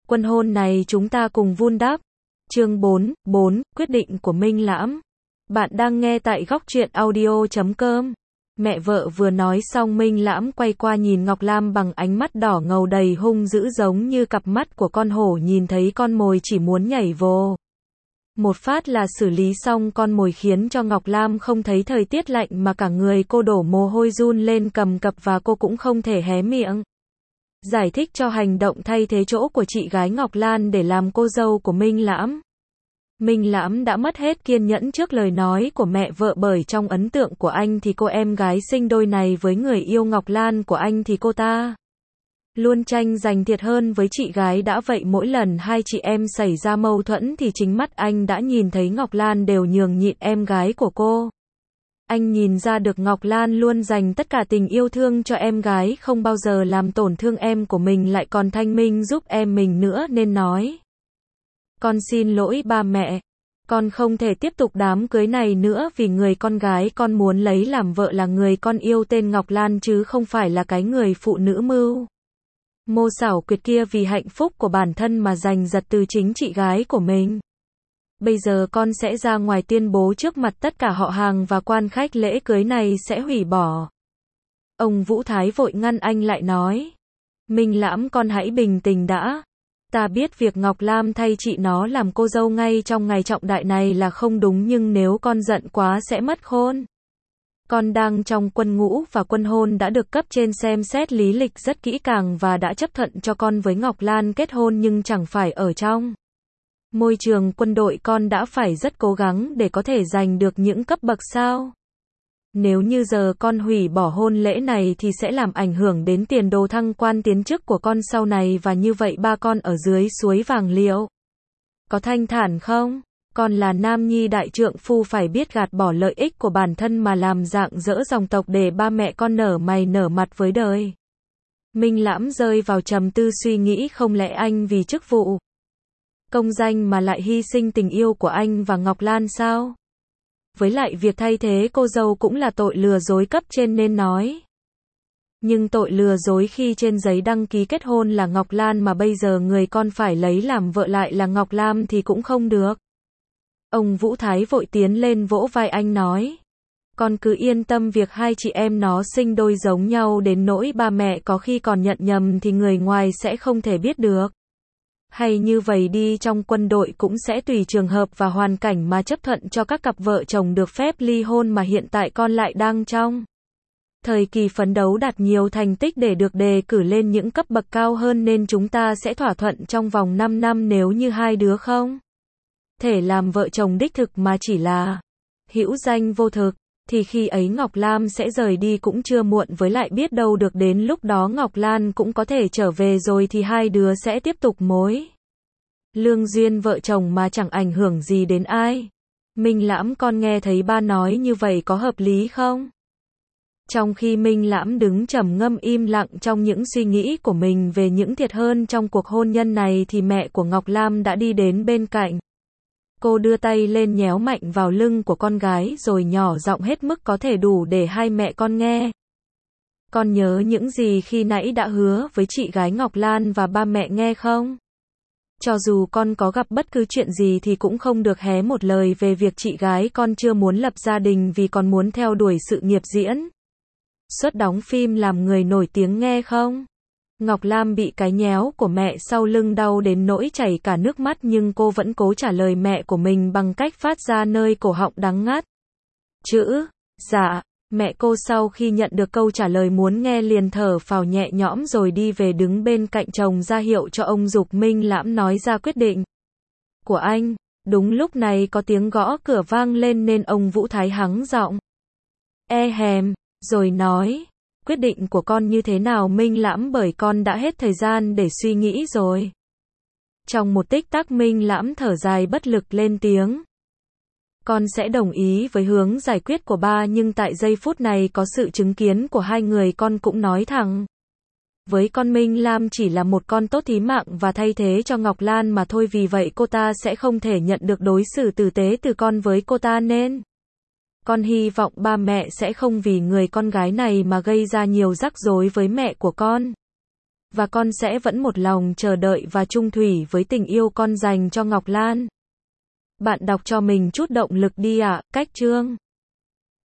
Quân hôn này chúng ta cùng vun đắp. Chương 4, quyết định của Minh Lãm. Bạn đang nghe tại góc truyện audio.com. Mẹ vợ vừa nói xong, Minh Lãm quay qua nhìn Ngọc Lam bằng ánh mắt đỏ ngầu đầy hung dữ, giống như cặp mắt của con hổ nhìn thấy con mồi chỉ muốn nhảy vô. Một phát là xử lý xong con mồi, khiến cho Ngọc Lam không thấy thời tiết lạnh mà cả người cô đổ mồ hôi run lên cầm cập, và cô cũng không thể hé miệng giải thích cho hành động thay thế chỗ của chị gái Ngọc Lan để làm cô dâu của Minh Lãm. Minh Lãm đã mất hết kiên nhẫn trước lời nói của mẹ vợ, bởi trong ấn tượng của anh thì cô em gái sinh đôi này với người yêu Ngọc Lan của anh thì cô ta luôn tranh giành thiệt hơn với chị gái. Đã vậy mỗi lần hai chị em xảy ra mâu thuẫn thì chính mắt anh đã nhìn thấy Ngọc Lan đều nhường nhịn em gái của cô. Anh nhìn ra được Ngọc Lan luôn dành tất cả tình yêu thương cho em gái, không bao giờ làm tổn thương em của mình, lại còn thanh minh giúp em mình nữa, nên nói: con xin lỗi ba mẹ, con không thể tiếp tục đám cưới này nữa, vì người con gái con muốn lấy làm vợ là người con yêu tên Ngọc Lan, chứ không phải là cái người phụ nữ mưu mô xảo quyệt kia vì hạnh phúc của bản thân mà giành giật từ chính chị gái của mình. Bây giờ con sẽ ra ngoài tuyên bố trước mặt tất cả họ hàng và quan khách lễ cưới này sẽ hủy bỏ. Ông Vũ Thái vội ngăn anh lại, nói: Minh Lãm, con hãy bình tĩnh đã. Ta biết việc Ngọc Lam thay chị nó làm cô dâu ngay trong ngày trọng đại này là không đúng, nhưng nếu con giận quá sẽ mất khôn. Con đang trong quân ngũ và quân hôn đã được cấp trên xem xét lý lịch rất kỹ càng và đã chấp thuận cho con với Ngọc Lan kết hôn, nhưng chẳng phải ở trong môi trường quân đội, con đã phải rất cố gắng để có thể giành được những cấp bậc sao? Nếu như giờ con hủy bỏ hôn lễ này thì sẽ làm ảnh hưởng đến tiền đồ thăng quan tiến chức của con sau này, và như vậy ba con ở dưới suối vàng liệu có thanh thản không? Con là nam nhi đại trượng phu, phải biết gạt bỏ lợi ích của bản thân mà làm rạng rỡ dòng tộc để ba mẹ con nở mày nở mặt với đời. Minh Lãm rơi vào trầm tư suy nghĩ, không lẽ anh vì chức vụ công danh mà lại hy sinh tình yêu của anh và Ngọc Lan sao? Với lại việc thay thế cô dâu cũng là tội lừa dối cấp trên nên nói. Nhưng tội lừa dối khi trên giấy đăng ký kết hôn là Ngọc Lan mà bây giờ người con phải lấy làm vợ lại là Ngọc Lam thì cũng không được. Ông Vũ Thái vội tiến lên vỗ vai anh, nói: con cứ yên tâm, việc hai chị em nó sinh đôi giống nhau đến nỗi ba mẹ có khi còn nhận nhầm thì người ngoài sẽ không thể biết được. Hay như vậy đi, trong quân đội cũng sẽ tùy trường hợp và hoàn cảnh mà chấp thuận cho các cặp vợ chồng được phép ly hôn, mà hiện tại con lại đang trong thời kỳ phấn đấu đạt nhiều thành tích để được đề cử lên những cấp bậc cao hơn, nên chúng ta sẽ thỏa thuận trong vòng 5 năm nếu như hai đứa không thể làm vợ chồng đích thực mà chỉ là hữu danh vô thực, thì khi ấy Ngọc Lam sẽ rời đi cũng chưa muộn, với lại biết đâu được đến lúc đó Ngọc Lan cũng có thể trở về rồi thì hai đứa sẽ tiếp tục mối lương duyên vợ chồng mà chẳng ảnh hưởng gì đến ai. Minh Lãm, con nghe thấy ba nói như vậy có hợp lý không? Trong khi Minh Lãm đứng trầm ngâm im lặng trong những suy nghĩ của mình về những thiệt hơn trong cuộc hôn nhân này thì mẹ của Ngọc Lam đã đi đến bên cạnh. Cô đưa tay lên nhéo mạnh vào lưng của con gái rồi nhỏ giọng hết mức có thể đủ để hai mẹ con nghe. Con nhớ những gì khi nãy đã hứa với chị gái Ngọc Lan và ba mẹ nghe không? Cho dù con có gặp bất cứ chuyện gì thì cũng không được hé một lời về việc chị gái con chưa muốn lập gia đình vì còn muốn theo đuổi sự nghiệp diễn xuất đóng phim làm người nổi tiếng, nghe không? Ngọc Lam bị cái nhéo của mẹ sau lưng đau đến nỗi chảy cả nước mắt, nhưng cô vẫn cố trả lời mẹ của mình bằng cách phát ra nơi cổ họng đắng ngắt chữ dạ. Mẹ cô sau khi nhận được câu trả lời muốn nghe liền thở phào nhẹ nhõm rồi đi về đứng bên cạnh chồng ra hiệu cho ông giục Minh Lãm nói ra quyết định của anh. Đúng lúc này có tiếng gõ cửa vang lên nên ông Vũ Thái hắng giọng rồi nói: quyết định của con như thế nào Minh Lãm, bởi con đã hết thời gian để suy nghĩ rồi. Trong một tích tắc Minh Lãm thở dài bất lực lên tiếng: con sẽ đồng ý với hướng giải quyết của ba, nhưng tại giây phút này có sự chứng kiến của hai người, con cũng nói thẳng với con Minh Lam chỉ là một con tốt thí mạng và thay thế cho Ngọc Lan mà thôi, vì vậy cô ta sẽ không thể nhận được đối xử tử tế từ con với cô ta, nên con hy vọng ba mẹ sẽ không vì người con gái này mà gây ra nhiều rắc rối với mẹ của con. và con sẽ vẫn một lòng chờ đợi và chung thủy với tình yêu con dành cho Ngọc Lan. Bạn đọc cho mình chút động lực đi ạ. Cách chương